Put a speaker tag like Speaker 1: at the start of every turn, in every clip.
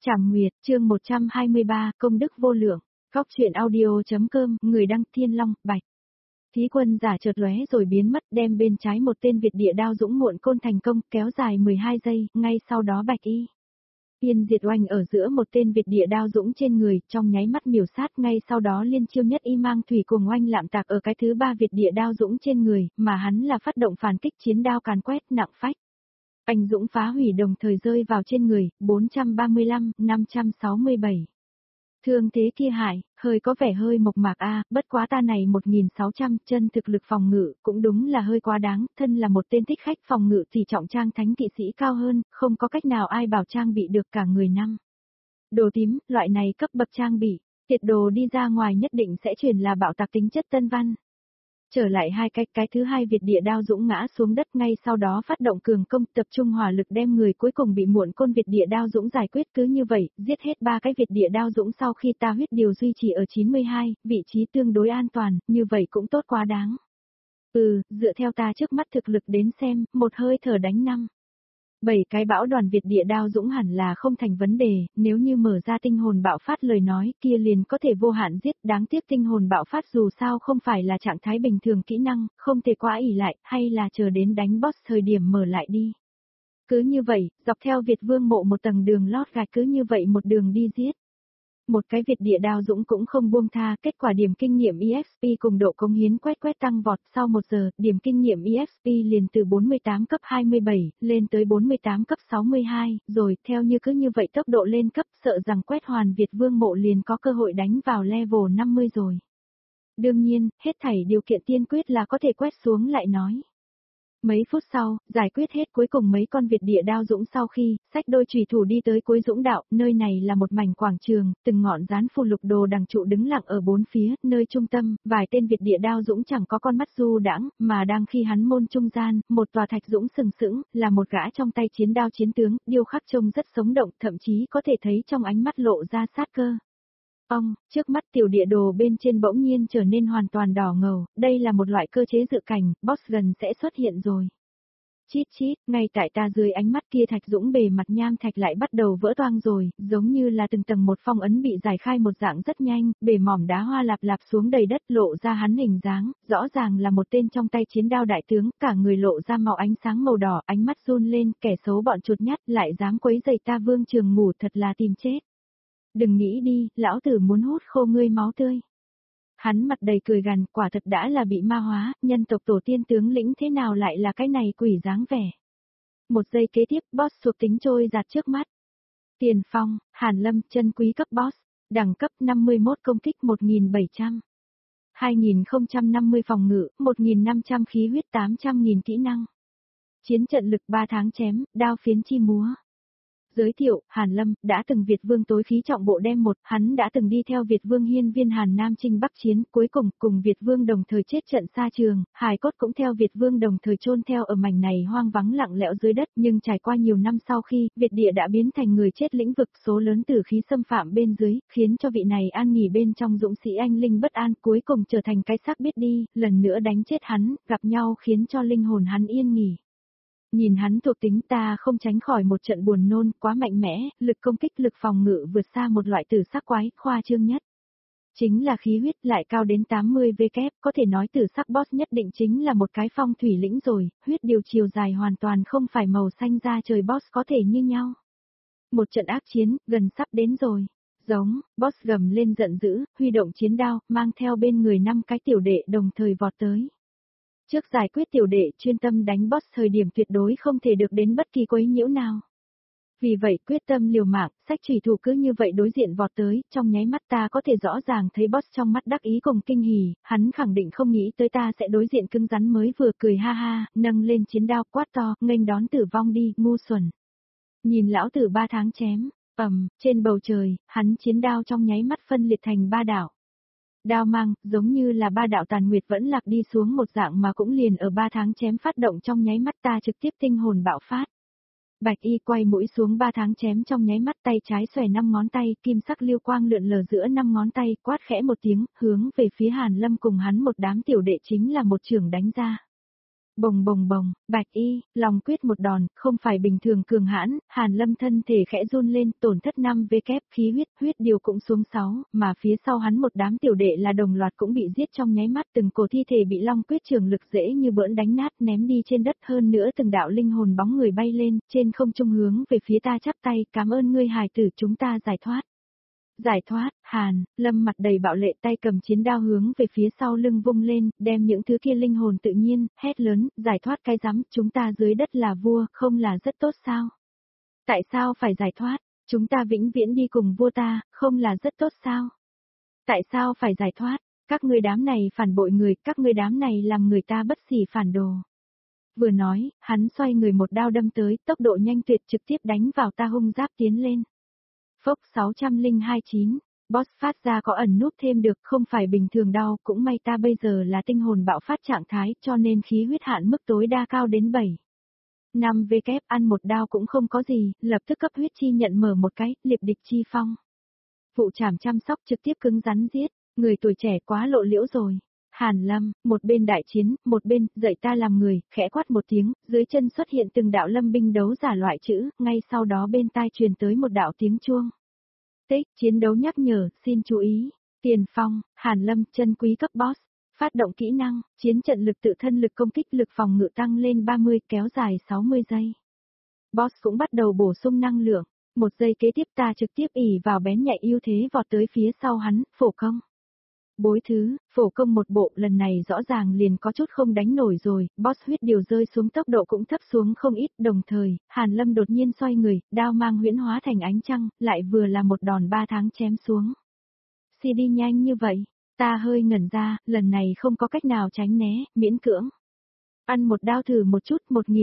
Speaker 1: Trảm Nguyệt, chương 123, công đức vô lượng. Góc truyện audio.com, người đăng Thiên Long, Bạch. Thí quân giả chợt lóe rồi biến mất, đem bên trái một tên Việt địa đao dũng muộn côn thành công, kéo dài 12 giây, ngay sau đó Bạch Yên diệt oanh ở giữa một tên Việt địa đao dũng trên người, trong nháy mắt miểu sát, ngay sau đó liên chiêu nhất y mang thủy cùng oanh lạm tạc ở cái thứ ba Việt địa đao dũng trên người, mà hắn là phát động phản kích chiến đao càn quét nặng phách. Anh dũng phá hủy đồng thời rơi vào trên người, 435, 567. Thương thế kia hại, hơi có vẻ hơi mộc mạc bất quá ta này 1600 chân thực lực phòng ngự, cũng đúng là hơi quá đáng, thân là một tên thích khách phòng ngự thì trọng trang thánh kỵ sĩ cao hơn, không có cách nào ai bảo trang bị được cả người năm. Đồ tím, loại này cấp bậc trang bị, tiệt đồ đi ra ngoài nhất định sẽ truyền là bạo tạc tính chất tân văn. Trở lại hai cái thứ hai Việt địa đao dũng ngã xuống đất, ngay sau đó phát động cường công, tập trung hỏa lực đem người cuối cùng bị muộn côn Việt địa đao dũng giải quyết. Cứ như vậy, giết hết ba cái Việt địa đao dũng sau khi ta huyết điều duy trì ở 92, vị trí tương đối an toàn, như vậy cũng tốt quá đáng. Dựa theo ta trước mắt thực lực đến xem, một hơi thở đánh 7 cái bão đoàn Việt địa đao dũng hẳn là không thành vấn đề, nếu như mở ra tinh hồn bạo phát lời nói kia liền có thể vô hạn giết, đáng tiếc tinh hồn bạo phát dù sao không phải là trạng thái bình thường kỹ năng, không thể quá ỷ lại, hay là chờ đến đánh boss thời điểm mở lại đi. Cứ như vậy, dọc theo Việt Vương mộ một tầng đường lót gạch, cứ như vậy một đường đi giết. Một cái Việt địa đao dũng cũng không buông tha, kết quả điểm kinh nghiệm EXP cùng độ cống hiến quét tăng vọt, sau 1 giờ, điểm kinh nghiệm EXP liền từ 48 cấp 27, lên tới 48 cấp 62, rồi, theo như cứ như vậy tốc độ lên cấp, sợ rằng quét hoàn Việt Vương mộ liền có cơ hội đánh vào level 50 rồi. Đương nhiên, hết thảy điều kiện tiên quyết là có thể quét xuống lại nói. Mấy phút sau, giải quyết hết cuối cùng mấy con Việt địa đao dũng sau khi, xách đôi chùy thủ đi tới cuối dũng đạo, nơi này là một mảnh quảng trường, từng ngọn gián phù lục đồ đằng trụ đứng lặng ở bốn phía, nơi trung tâm, vài tên Việt địa đao dũng chẳng có con mắt du đãng, mà đang khi hắn môn trung gian, một tòa thạch dũng sừng sững, là một gã trong tay chiến đao chiến tướng, điêu khắc trông rất sống động, thậm chí có thể thấy trong ánh mắt lộ ra sát cơ. Trước mắt tiểu địa đồ bên trên bỗng nhiên trở nên hoàn toàn đỏ ngầu, đây là một loại cơ chế dự cảnh, boss gần sẽ xuất hiện rồi. Chít, ngay tại ta dưới ánh mắt kia thạch dũng bề mặt nham thạch lại bắt đầu vỡ toang rồi, giống như là từng tầng một phong ấn bị giải khai một dạng rất nhanh, bề mỏm đá hoa lạp lạp xuống đầy đất, lộ ra hắn hình dáng, rõ ràng là một tên trong tay chiến đao đại tướng, cả người lộ ra màu ánh sáng màu đỏ, ánh mắt run lên, kẻ xấu bọn chuột nhắt lại dám quấy rầy ta Vương Trường ngủ, thật là tìm chết. Đừng nghĩ đi, lão tử muốn hút khô ngươi máu tươi. Hắn mặt đầy cười gằn, quả thật đã là bị ma hóa, nhân tộc tổ tiên tướng lĩnh thế nào lại là cái này quỷ dáng vẻ. Một giây kế tiếp, boss thuộc tính trôi giạt trước mắt. Tiền phong, Hàn Lâm, chân quý cấp boss, đẳng cấp 51 công kích 1700. 2050 phòng ngự, 1500 khí huyết 800.000 kỹ năng. Chiến trận lực 3 tháng chém, đao phiến chi múa. Giới thiệu, Hàn Lâm, đã từng Việt Vương tối khí trọng bộ đem một, hắn đã từng đi theo Việt Vương hiên viên Hàn Nam chinh Bắc chiến, cuối cùng Việt Vương đồng thời chết trận xa trường, hài cốt cũng theo Việt Vương đồng thời chôn theo ở mảnh này hoang vắng lặng lẽo dưới đất, nhưng trải qua nhiều năm sau khi, Việt địa đã biến thành người chết lĩnh vực, số lớn tử khí xâm phạm bên dưới, khiến cho vị này an nghỉ bên trong dũng sĩ anh linh bất an, cuối cùng trở thành cái xác biết đi, lần nữa đánh chết hắn, gặp nhau khiến cho linh hồn hắn yên nghỉ. Nhìn hắn thuộc tính ta không tránh khỏi một trận buồn nôn, quá mạnh mẽ, lực công kích lực phòng ngự vượt xa một loại tử sắc quái, khoa trương nhất. Chính là khí huyết lại cao đến 80 W, có thể nói tử sắc boss nhất định chính là một cái phong thủy lĩnh rồi, huyết điều chiều dài hoàn toàn không phải màu xanh da trời boss có thể như nhau. Một trận ác chiến, gần sắp đến rồi. Giống, boss gầm lên giận dữ, huy động chiến đao, mang theo bên người 5 cái tiểu đệ đồng thời vọt tới. Trước giải quyết tiểu đệ chuyên tâm đánh boss thời điểm tuyệt đối không thể được đến bất kỳ quấy nhiễu nào. Vì vậy quyết tâm liều mạng, xách chủy thủ cứ như vậy đối diện vọt tới, trong nháy mắt ta có thể rõ ràng thấy boss trong mắt đắc ý cùng kinh hỉ, hắn khẳng định không nghĩ tới ta sẽ đối diện cứng rắn mới vừa cười ha ha, nâng lên chiến đao quát to, nghênh đón tử vong đi, ngu xuẩn. Nhìn lão tử 3 tháng chém, trên bầu trời, hắn chiến đao trong nháy mắt phân liệt thành 3 đạo. Đao mang, giống như là 3 đạo tàn nguyệt vẫn lạc đi xuống một dạng mà cũng liền ở 3 tháng chém phát động trong nháy mắt ta trực tiếp tinh hồn bạo phát. Bạch Y quay mũi xuống 3 tháng chém trong nháy mắt tay trái xòe 5 ngón tay, kim sắc lưu quang lượn lờ giữa 5 ngón tay, quát khẽ một tiếng, hướng về phía Hàn Lâm cùng hắn một đám tiểu đệ chính là một chưởng đánh ra. Bồng bồng bồng, Bạch Y, lòng quyết một đòn, không phải bình thường cường hãn, Hàn Lâm thân thể khẽ run lên, tổn thất 5 vkép, khí huyết điều cũng xuống 6, mà phía sau hắn một đám tiểu đệ là đồng loạt cũng bị giết trong nháy mắt, từng cổ thi thể bị long quyết trường lực dễ như bỡn đánh nát ném đi trên đất, hơn nữa từng đạo linh hồn bóng người bay lên, trên không trung hướng về phía ta chắp tay, cảm ơn ngươi hài tử, chúng ta giải thoát. Giải thoát, Hàn, Lâm mặt đầy bạo lệ, tay cầm chiến đao hướng về phía sau lưng vung lên, đem những thứ kia linh hồn tự nhiên, hét lớn, giải thoát cái rắm, chúng ta dưới đất là vua, không là rất tốt sao? Tại sao phải giải thoát? Chúng ta vĩnh viễn đi cùng vua ta, không là rất tốt sao? Tại sao phải giải thoát? Các ngươi đám này phản bội người, các ngươi đám này làm người ta bất xỉ phản đồ. Vừa nói, hắn xoay người một đao đâm tới, tốc độ nhanh tuyệt trực tiếp đánh vào ta, hung giáp tiến lên. Phốc 6029, boss phát ra có ẩn nút thêm được, không phải bình thường đau, cũng may ta bây giờ là tinh hồn bạo phát trạng thái, cho nên khí huyết hạn mức tối đa cao đến 7. 5 vkép, ăn một đao cũng không có gì, lập tức cấp huyết chi nhận mở một cái, liệp địch chi phong. Vụ trảm chăm sóc trực tiếp cứng rắn giết, người tuổi trẻ quá lộ liễu rồi. Hàn Lâm, một bên đại chiến, một bên, dạy ta làm người, khẽ quát một tiếng, dưới chân xuất hiện từng đạo lâm binh đấu giả loại chữ, ngay sau đó bên tai truyền tới một đạo tiếng chuông. Tích, chiến đấu nhắc nhở, xin chú ý. Tiền phong, Hàn Lâm, chân quý cấp boss. Phát động kỹ năng, chiến trận lực tự thân lực công kích lực phòng ngự tăng lên 30, kéo dài 60 giây. Boss cũng bắt đầu bổ sung năng lượng. Một giây kế tiếp ta trực tiếp ỉ vào bén nhạy ưu thế vọt tới phía sau hắn, phổ công. Bối thứ, phổ công một bộ, lần này rõ ràng liền có chút không đánh nổi rồi, boss huyết điều rơi xuống, tốc độ cũng thấp xuống không ít, đồng thời, Hàn Lâm đột nhiên xoay người, đao mang huyễn hóa thành ánh trăng, lại vừa là một đòn 3 tháng chém xuống. CD nhanh như vậy, ta hơi ngẩn ra, lần này không có cách nào tránh né, miễn cưỡng. Ăn một đao thử một chút,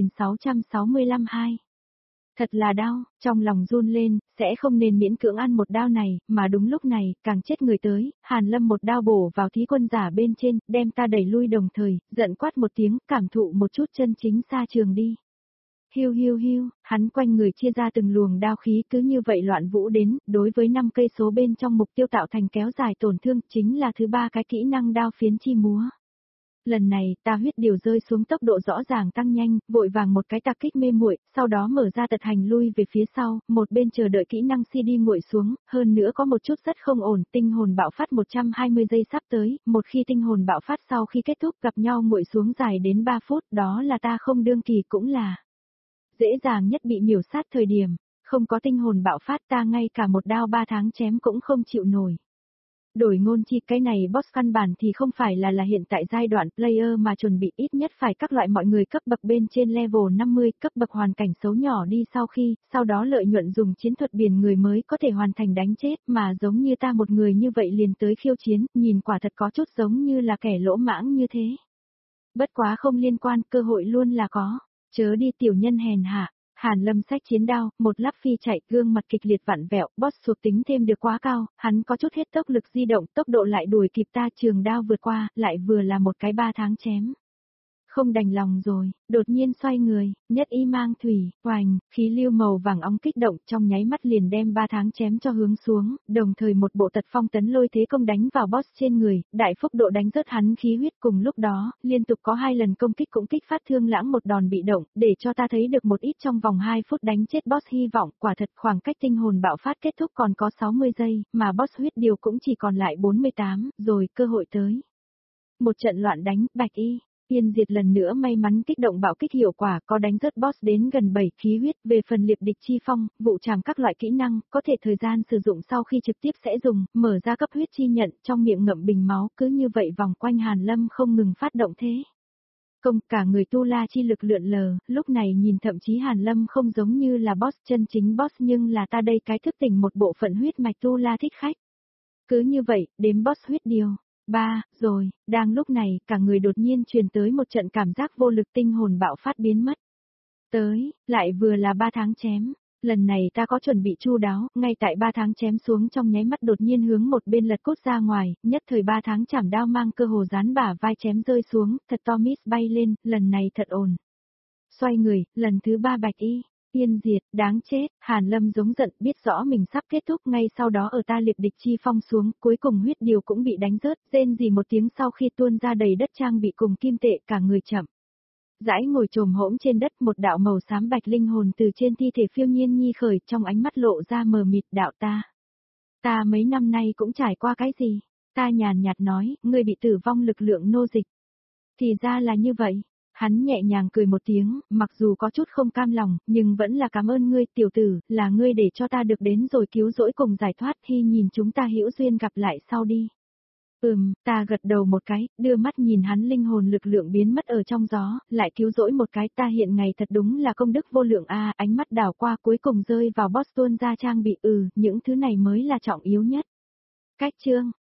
Speaker 1: 1665-2. Thật là đau, trong lòng run lên, sẽ không nên miễn cưỡng ăn một đao này, mà đúng lúc này, càng chết người tới, Hàn Lâm một đao bổ vào thí quân giả bên trên, đem ta đẩy lui đồng thời, giận quát một tiếng, cảm thụ một chút chân chính xa trường đi. Hiu hiu hiu, hắn quanh người chia ra từng luồng đao khí cứ như vậy loạn vũ đến, đối với 5 cây số bên trong mục tiêu tạo thành kéo dài tổn thương, chính là thứ 3 cái kỹ năng đao phiến chi múa. Lần này, ta huyết điều rơi xuống, tốc độ rõ ràng tăng nhanh, vội vàng một cái tạc kích mê muội, sau đó mở ra tật hành lui về phía sau, một bên chờ đợi kỹ năng CD nguội xuống, hơn nữa có một chút rất không ổn, tinh hồn bạo phát 120 giây sắp tới, một khi tinh hồn bạo phát sau khi kết thúc gặp nhau nguội xuống dài đến 3 phút, đó là ta không đương kỳ cũng là dễ dàng nhất bị miểu sát thời điểm, không có tinh hồn bạo phát ta ngay cả một đao 3 tháng chém cũng không chịu nổi. Đổi ngôn chi, cái này boss căn bản thì không phải là hiện tại giai đoạn player mà chuẩn bị ít nhất phải các loại mọi người cấp bậc bên trên level 50, cấp bậc hoàn cảnh xấu nhỏ đi sau đó lợi nhuận dùng chiến thuật biển người mới có thể hoàn thành đánh chết, mà giống như ta một người như vậy liền tới khiêu chiến, nhìn quả thật có chút giống như là kẻ lỗ mãng như thế. Bất quá không liên quan, cơ hội luôn là có, chớ đi tiểu nhân hèn hạ. Hàn Lâm xách chiến đao, một lát phi chạy, gương mặt kịch liệt vặn vẹo, boss thuộc tính thêm được quá cao, hắn có chút hết tốc lực di động, tốc độ lại đuổi kịp ta, trường đao vượt qua, lại vừa là một cái 3 tháng chém. Không đành lòng rồi, đột nhiên xoay người, nhất y mang thủy, oành, khí lưu màu vàng óng kích động, trong nháy mắt liền đem 3 tháng chém cho hướng xuống, đồng thời một bộ tật phong tấn lôi thế công đánh vào boss trên người, đại phúc độ đánh rớt hắn khí huyết, cùng lúc đó, liên tục có 2 lần công kích cũng kích phát thương lãng một đòn bị động, để cho ta thấy được một ít trong vòng 2 phút đánh chết boss hy vọng, quả thật khoảng cách tinh hồn bạo phát kết thúc còn có 60 giây, mà boss huyết điều cũng chỉ còn lại 48, rồi cơ hội tới. Một trận loạn đánh, Bạch Y. Tiên diệt lần nữa may mắn kích động bạo kích hiệu quả, có đánh rớt boss đến gần 7 khí huyết, về phần liệp địch chi phong, vụ trảm các loại kỹ năng, có thể thời gian sử dụng sau khi trực tiếp sẽ dùng, mở ra cấp huyết chi nhận, trong miệng ngậm bình máu, cứ như vậy vòng quanh Hàn Lâm không ngừng phát động thế. Công cả người tu la chi lực lượn lờ, lúc này nhìn thậm chí Hàn Lâm không giống như là boss chân chính boss, nhưng là ta đây cái thức tỉnh một bộ phận huyết mạch tu la thích khách. Cứ như vậy, đếm boss huyết điều. 3, rồi, đang lúc này, cả người đột nhiên truyền tới một trận cảm giác vô lực, tinh hồn bạo phát biến mất. Tới, lại vừa là 3 tháng chém. Lần này ta có chuẩn bị chu đáo, ngay tại 3 tháng chém xuống trong nháy mắt đột nhiên hướng một bên lật cốt ra ngoài, nhất thời 3 tháng chảm đao mang cơ hồ dán bả vai chém rơi xuống, thật to miss bay lên, lần này thật ổn. Xoay người, lần thứ 3 Bạch Y. Tiên diệt, đáng chết, Hàn Lâm giống giận, biết rõ mình sắp kết thúc, ngay sau đó ở ta liệp địch chi phong xuống, cuối cùng huyết điều cũng bị đánh rớt, rên gì một tiếng sau khi tuôn ra đầy đất trang bị cùng kim tệ, cả người chậm Dãi ngồi chồm hỗn trên đất, một đạo màu xám bạch linh hồn từ trên thi thể Phiêu Nhiên Nhi khởi, trong ánh mắt lộ ra mờ mịt. Đạo ta. Ta mấy năm nay cũng trải qua cái gì? Ta nhàn nhạt nói, ngươi bị tử vong lực lượng nô dịch. Thì ra là như vậy. Hắn nhẹ nhàng cười một tiếng, mặc dù có chút không cam lòng, nhưng vẫn là cảm ơn ngươi, tiểu tử, là ngươi để cho ta được đến rồi cứu rỗi cùng giải thoát, hy nhìn chúng ta hữu duyên gặp lại sau đi. Ta gật đầu một cái, đưa mắt nhìn hắn, linh hồn lực lượng biến mất ở trong gió, lại cứu rỗi một cái, ta hiện ngày thật đúng là công đức vô lượng a. Ánh mắt đảo qua cuối cùng rơi vào Boston ra trang bị, những thứ này mới là trọng yếu nhất. Cách chương